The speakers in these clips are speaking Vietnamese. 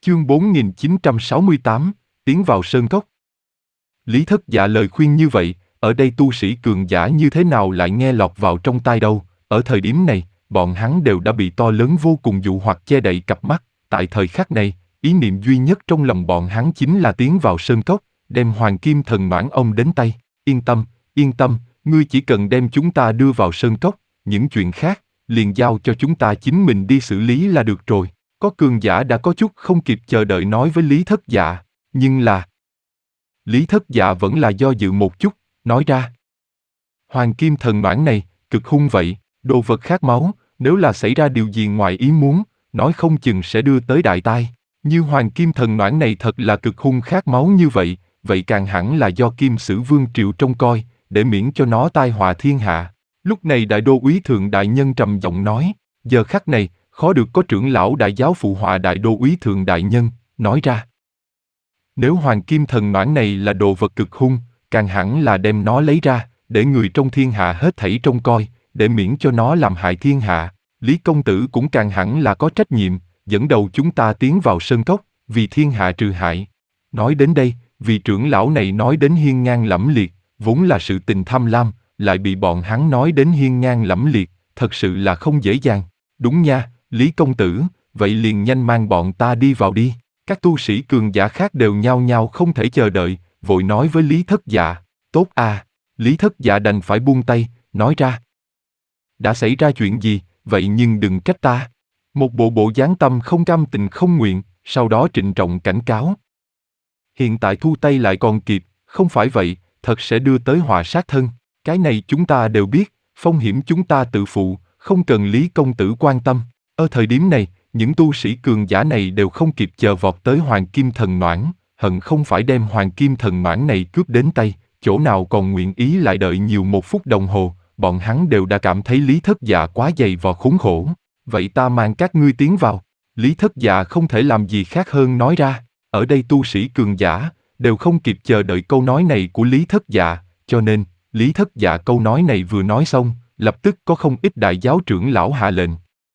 Chương 4968, tiến vào sơn cốc. Lý Thất Dạ lời khuyên như vậy, ở đây tu sĩ cường giả như thế nào lại nghe lọt vào trong tai đâu, ở thời điểm này, bọn hắn đều đã bị to lớn vô cùng dụ hoặc che đậy cặp mắt, tại thời khắc này, ý niệm duy nhất trong lòng bọn hắn chính là tiến vào sơn cốc, đem Hoàng Kim Thần Noãn Ông đến tay, yên tâm, ngươi chỉ cần đem chúng ta đưa vào sơn cốc, những chuyện khác, liền giao cho chúng ta chính mình đi xử lý là được rồi. Có cường giả đã có chút không kịp chờ đợi nói với Lý Thất Dạ, nhưng là... Lý Thất Dạ vẫn là do dự một chút, nói ra. Hoàng Kim Thần Noãn này, cực hung vậy, đồ vật khát máu, nếu là xảy ra điều gì ngoài ý muốn, nói không chừng sẽ đưa tới đại tai. Như Hoàng Kim Thần Noãn này thật là cực hung khát máu như vậy, vậy càng hẳn là do Kim Sử Vương Triệu trông coi, để miễn cho nó tai họa thiên hạ. Lúc này Đại Đô Úy Thượng Đại Nhân trầm giọng nói, giờ khắc này, khó được có trưởng lão đại giáo phụ họa Đại Đô Úy Thượng Đại Nhân, nói ra. Nếu Hoàng Kim Thần Noãn này là đồ vật cực hung, càng hẳn là đem nó lấy ra, để người trong thiên hạ hết thảy trông coi, để miễn cho nó làm hại thiên hạ. Lý công tử cũng càng hẳn là có trách nhiệm, dẫn đầu chúng ta tiến vào sơn cốc, vì thiên hạ trừ hại. Nói đến đây, vị trưởng lão này nói đến hiên ngang lẫm liệt, vốn là sự tình tham lam, lại bị bọn hắn nói đến hiên ngang lẫm liệt, thật sự là không dễ dàng. Đúng nha, Lý công tử, vậy liền nhanh mang bọn ta đi vào đi. Các tu sĩ cường giả khác đều nhao nhao không thể chờ đợi, vội nói với Lý Thất Dạ, tốt à. Lý Thất Dạ đành phải buông tay, nói ra. Đã xảy ra chuyện gì, vậy nhưng đừng trách ta. Một bộ dáng tâm không cam tình không nguyện, sau đó trịnh trọng cảnh cáo. Hiện tại thu tay lại còn kịp, không phải vậy, thật sẽ đưa tới họa sát thân. Cái này chúng ta đều biết, phong hiểm chúng ta tự phụ, không cần Lý công tử quan tâm. Ở thời điểm này, những tu sĩ cường giả này đều không kịp chờ vọt tới Hoàng Kim Thần Noãn, hận không phải đem Hoàng Kim Thần Noãn này cướp đến tay, chỗ nào còn nguyện ý lại đợi nhiều một phút đồng hồ, bọn hắn đều đã cảm thấy Lý Thất Dạ quá dày vò khốn khổ. Vậy ta mang các ngươi tiến vào. Lý Thất Dạ không thể làm gì khác hơn nói ra, ở đây tu sĩ cường giả, đều không kịp chờ đợi câu nói này của Lý Thất Dạ, cho nên, Lý Thất Dạ câu nói này vừa nói xong, lập tức có không ít đại giáo trưởng lão hạ lệnh.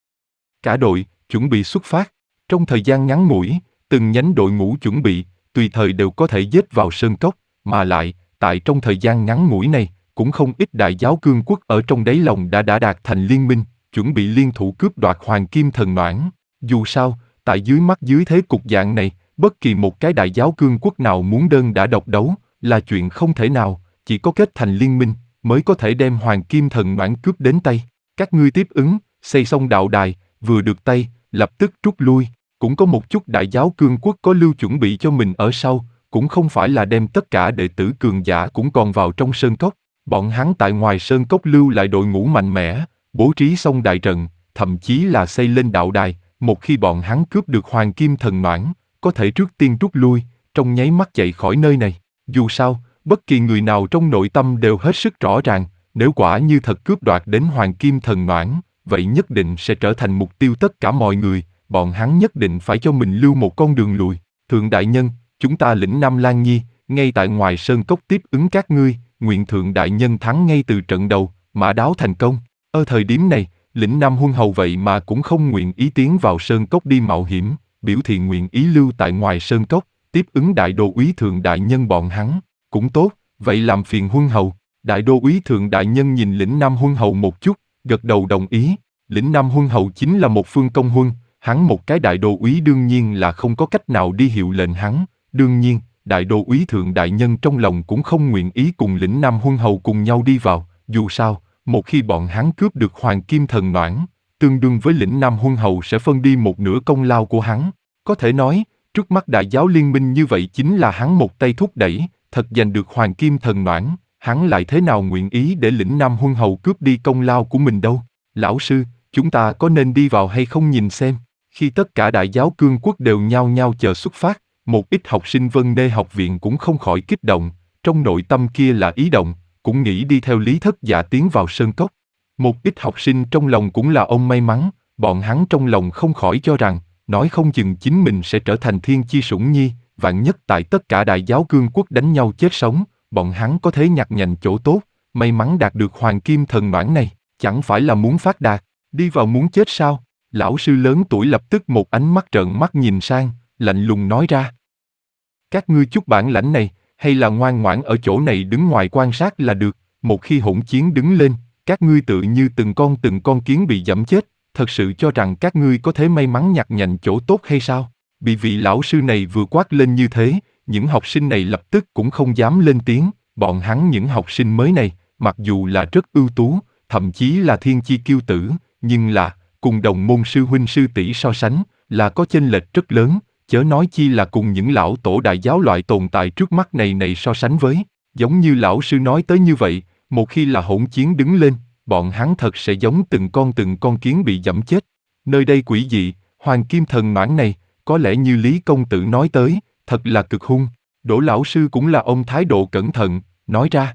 Cả đội, chuẩn bị xuất phát, trong thời gian ngắn ngủi, từng nhánh đội ngũ chuẩn bị, tùy thời đều có thể giết vào sơn cốc, mà lại, tại trong thời gian ngắn ngủi này, cũng không ít đại giáo cương quốc ở trong đáy lòng đã đạt thành liên minh, chuẩn bị liên thủ cướp đoạt Hoàng Kim Thần Noãn. Dù sao, tại dưới thế cục dạng này, bất kỳ một cái đại giáo cương quốc nào muốn đơn đả độc đấu, là chuyện không thể nào, chỉ có kết thành liên minh, mới có thể đem Hoàng Kim Thần Noãn cướp đến tay. Các ngươi tiếp ứng, xây xong đạo đài, vừa được tay, lập tức rút lui. Cũng có một chút đại giáo cương quốc có lưu chuẩn bị cho mình ở sau, cũng không phải là đem tất cả đệ tử cường giả cũng còn vào trong sơn cốc. Bọn hắn tại ngoài sơn cốc lưu lại đội ngũ mạnh mẽ, bố trí xong đại trận, thậm chí là xây lên đạo đài, một khi bọn hắn cướp được Hoàng Kim Thần Noãn, có thể trước tiên rút lui, trong nháy mắt chạy khỏi nơi này. Dù sao, bất kỳ người nào trong nội tâm đều hết sức rõ ràng, nếu quả như thật cướp đoạt đến Hoàng Kim Thần Noãn, vậy nhất định sẽ trở thành mục tiêu tất cả mọi người, bọn hắn nhất định phải cho mình lưu một con đường lùi. Thượng Đại Nhân, chúng ta lĩnh Nam Lan Nhi, ngay tại ngoài sơn cốc tiếp ứng các ngươi, nguyện Thượng Đại Nhân thắng ngay từ trận đầu, mã đáo thành công. Ở thời điểm này, lĩnh Nam Huân Hầu vậy mà cũng không nguyện ý tiến vào sơn cốc đi mạo hiểm, biểu thị nguyện ý lưu tại ngoài sơn cốc, tiếp ứng Đại Đô Úy Thượng Đại Nhân bọn hắn. Cũng tốt, vậy làm phiền Huân Hầu. Đại Đô Úy Thượng Đại Nhân nhìn lĩnh Nam Huân Hầu một chút, gật đầu đồng ý. Lĩnh Nam Huân Hầu chính là một phương công huân, hắn một cái Đại Đô Úy đương nhiên là không có cách nào đi hiệu lệnh hắn. Đương nhiên, Đại Đô Úy Thượng Đại Nhân trong lòng cũng không nguyện ý cùng lĩnh Nam Huân Hầu cùng nhau đi vào. Dù sao, một khi bọn hắn cướp được Hoàng Kim Thần Noãn, tương đương với lĩnh Nam Huân Hầu sẽ phân đi một nửa công lao của hắn. Có thể nói, trước mắt đại giáo liên minh như vậy chính là hắn một tay thúc đẩy, thật giành được Hoàng Kim Thần Noãn, hắn lại thế nào nguyện ý để lĩnh Nam Huân Hầu cướp đi công lao của mình đâu. Lão sư, chúng ta có nên đi vào hay không nhìn xem? Khi tất cả đại giáo cương quốc đều nhao nhao chờ xuất phát, một ít học sinh Vân Nê học viện cũng không khỏi kích động, trong nội tâm kia là ý động, cũng nghĩ đi theo Lý Thất Dạ tiến vào sơn cốc. Một ít học sinh trong lòng cũng là ông may mắn, bọn hắn trong lòng không khỏi cho rằng, nói không chừng chính mình sẽ trở thành thiên chi sủng nhi, vạn nhất tại tất cả đại giáo cương quốc đánh nhau chết sống, bọn hắn có thể nhặt nhạnh chỗ tốt, may mắn đạt được Hoàng Kim Thần Noãn này, chẳng phải là muốn phát đạt, đi vào muốn chết sao? Lão sư lớn tuổi lập tức một ánh mắt trợn mắt nhìn sang, lạnh lùng nói ra. Các ngươi chút bản lãnh này, hay là ngoan ngoãn ở chỗ này đứng ngoài quan sát là được, một khi hỗn chiến đứng lên, các ngươi tự như từng con kiến bị giẫm chết, thật sự cho rằng các ngươi có thể may mắn nhặt nhạnh chỗ tốt hay sao? Bị vị lão sư này vừa quát lên như thế, những học sinh này lập tức cũng không dám lên tiếng, bọn hắn những học sinh mới này, mặc dù là rất ưu tú, thậm chí là thiên chi kiêu tử, nhưng là, cùng đồng môn sư huynh sư tỷ so sánh, là có chênh lệch rất lớn, chớ nói chi là cùng những lão tổ đại giáo loại tồn tại trước mắt này so sánh với. Giống như lão sư nói tới như vậy, một khi là hỗn chiến đứng lên, bọn hắn thật sẽ giống từng con kiến bị giẫm chết. Nơi đây quỷ dị, hoàng kim thần mãn này, có lẽ như Lý công tử nói tới, thật là cực hung. Đỗ lão sư cũng là ông thái độ cẩn thận, nói ra.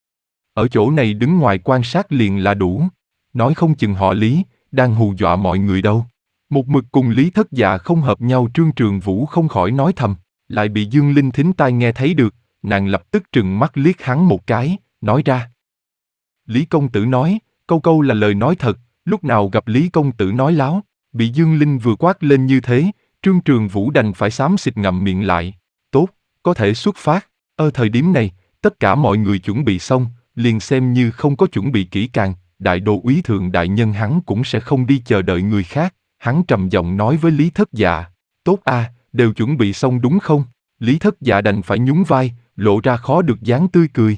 Ở chỗ này đứng ngoài quan sát liền là đủ, nói không chừng họ Lý, đang hù dọa mọi người đâu. Một mực cùng Lý Thất Dạ không hợp nhau Trương Trường Vũ không khỏi nói thầm, lại bị Dương Linh thính tai nghe thấy được, nàng lập tức trừng mắt liếc hắn một cái, nói ra. Lý công tử nói, câu là lời nói thật, lúc nào gặp Lý công tử nói láo, bị Dương Linh vừa quát lên như thế, Trương Trường Vũ đành phải xám xịt ngậm miệng lại. Tốt, có thể xuất phát. Ở thời điểm này, tất cả mọi người chuẩn bị xong, liền xem như không có chuẩn bị kỹ càng, đại đô úy thượng đại nhân hắn cũng sẽ không đi chờ đợi người khác. Hắn trầm giọng nói với Lý Thất Dạ, tốt a, đều chuẩn bị xong đúng không? Lý Thất Dạ đành phải nhún vai, lộ ra khó được dáng tươi cười.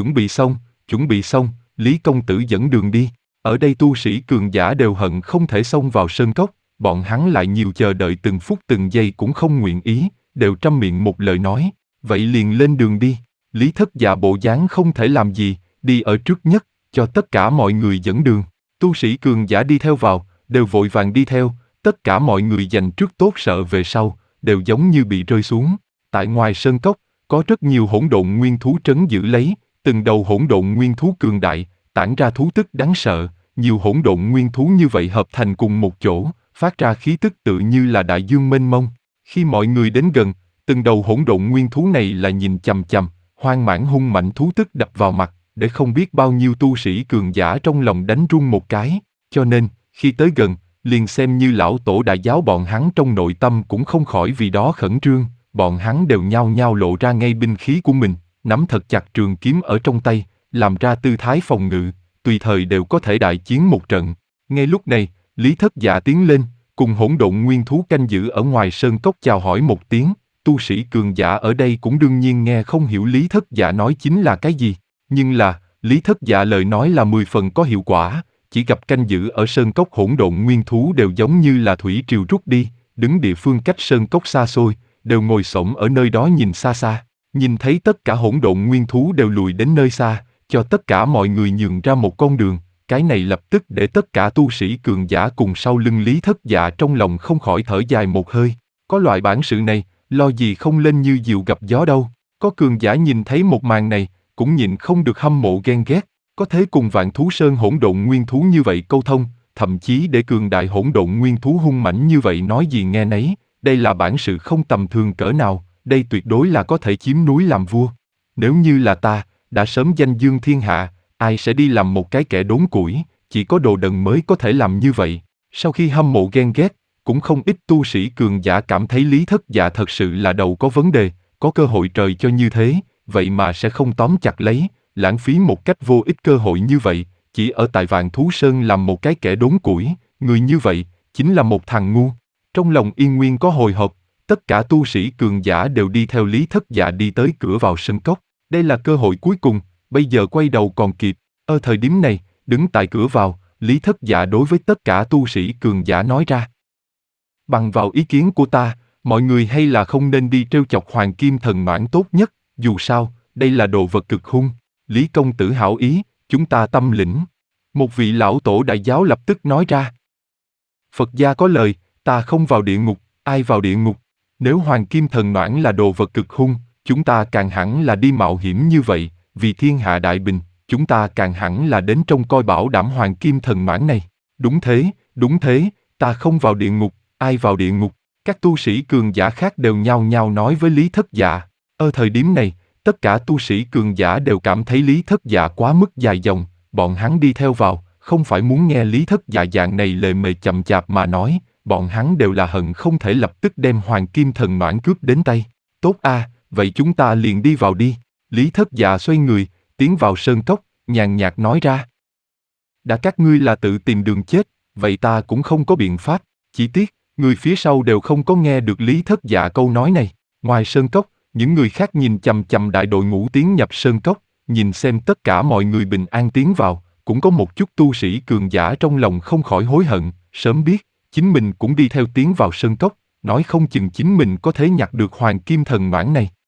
Chuẩn bị xong, Lý công tử dẫn đường đi. Ở đây tu sĩ cường giả đều hận không thể xông vào sơn cốc, bọn hắn lại nhiều chờ đợi từng phút từng giây cũng không nguyện ý, đều trăm miệng một lời nói, vậy liền lên đường đi. Lý Thất Dạ bộ dáng không thể làm gì, đi ở trước nhất, cho tất cả mọi người dẫn đường. Tu sĩ cường giả đi theo vào, đều vội vàng đi theo, tất cả mọi người dành trước tốt sợ về sau, đều giống như bị rơi xuống. Tại ngoài sơn cốc, có rất nhiều hỗn độn nguyên thú trấn giữ lấy, từng đầu hỗn độn nguyên thú cường đại, tản ra thú tức đáng sợ, nhiều hỗn độn nguyên thú như vậy hợp thành cùng một chỗ, phát ra khí tức tự như là đại dương mênh mông. Khi mọi người đến gần, từng đầu hỗn độn nguyên thú này là nhìn chằm chằm, hoang mãn hung mạnh thú tức đập vào mặt, để không biết bao nhiêu tu sĩ cường giả trong lòng đánh run một cái, cho nên, khi tới gần, liền xem như lão tổ đại giáo bọn hắn trong nội tâm cũng không khỏi vì đó khẩn trương, bọn hắn đều nhao nhao lộ ra ngay binh khí của mình, nắm thật chặt trường kiếm ở trong tay, làm ra tư thái phòng ngự, tùy thời đều có thể đại chiến một trận. Ngay lúc này, Lý Thất Dạ tiến lên, cùng hỗn độn nguyên thú canh giữ ở ngoài sơn cốc chào hỏi một tiếng, tu sĩ cường giả ở đây cũng đương nhiên nghe không hiểu Lý Thất Dạ nói chính là cái gì, nhưng là, Lý Thất Dạ lời nói là 10 phần có hiệu quả, chỉ gặp canh giữ ở sơn cốc hỗn độn nguyên thú đều giống như là thủy triều rút đi, đứng địa phương cách sơn cốc xa xôi, đều ngồi xổm ở nơi đó nhìn xa xa, nhìn thấy tất cả hỗn độn nguyên thú đều lùi đến nơi xa, cho tất cả mọi người nhường ra một con đường, cái này lập tức để tất cả tu sĩ cường giả cùng sau lưng Lý Thất Dạ trong lòng không khỏi thở dài một hơi, có loại bản sự này, lo gì không lên như diều gặp gió đâu, có cường giả nhìn thấy một màn này, cũng nhịn không được hâm mộ ghen ghét, có thế cùng Vạn Thú Sơn hỗn độn nguyên thú như vậy câu thông, thậm chí để cường đại hỗn độn nguyên thú hung mãnh như vậy nói gì nghe nấy, đây là bản sự không tầm thường cỡ nào, đây tuyệt đối là có thể chiếm núi làm vua. Nếu như là ta, đã sớm danh dương thiên hạ, ai sẽ đi làm một cái kẻ đốn củi, chỉ có đồ đần mới có thể làm như vậy. Sau khi hâm mộ ghen ghét, cũng không ít tu sĩ cường giả cảm thấy Lý Thất Dạ thật sự là đầu có vấn đề, có cơ hội trời cho như thế, vậy mà sẽ không tóm chặt lấy, lãng phí một cách vô ích cơ hội như vậy, chỉ ở tại Vạn Thú Sơn làm một cái kẻ đốn củi, người như vậy, chính là một thằng ngu. Trong lòng Yên Nguyên có hồi hộp, tất cả tu sĩ cường giả đều đi theo Lý Thất Dạ đi tới cửa vào sân cốc, đây là cơ hội cuối cùng, bây giờ quay đầu còn kịp. Ở thời điểm này, đứng tại cửa vào, Lý Thất Dạ đối với tất cả tu sĩ cường giả nói ra. Bằng vào ý kiến của ta, mọi người hay là không nên đi trêu chọc Hoàng Kim Thần Noãn tốt nhất, dù sao, đây là đồ vật cực hung. Lý công tử hảo ý, chúng ta tâm lĩnh. Một vị lão tổ đại giáo lập tức nói ra. Phật gia có lời, ta không vào địa ngục, ai vào địa ngục? Nếu Hoàng Kim Thần Noãn là đồ vật cực hung, chúng ta càng hẳn là đi mạo hiểm như vậy, vì thiên hạ đại bình, chúng ta càng hẳn là đến trông coi bảo đảm Hoàng Kim Thần Noãn này. Đúng thế, ta không vào địa ngục, ai vào địa ngục? Các tu sĩ cường giả khác đều nhao nhao nói với Lý Thất Dạ. Ở thời điểm này, tất cả tu sĩ cường giả đều cảm thấy Lý Thất Dạ quá mức dài dòng, bọn hắn đi theo vào, không phải muốn nghe Lý Thất Dạ dạng này lề mề chậm chạp mà nói, bọn hắn đều là hận không thể lập tức đem Hoàng Kim Thần Noãn cướp đến tay. Tốt a, vậy chúng ta liền đi vào đi. Lý Thất Dạ xoay người, tiến vào sơn cốc, nhàn nhạt nói ra. Đã các ngươi là tự tìm đường chết, vậy ta cũng không có biện pháp, chỉ tiếc, người phía sau đều không có nghe được Lý Thất Dạ câu nói này. Ngoài sơn cốc, những người khác nhìn chằm chằm đại đội ngũ tiến nhập sơn cốc, nhìn xem tất cả mọi người bình an tiến vào, cũng có một chút tu sĩ cường giả trong lòng không khỏi hối hận, sớm biết, chính mình cũng đi theo tiến vào sơn cốc, nói không chừng chính mình có thể nhặt được Hoàng Kim Thần Noãn này.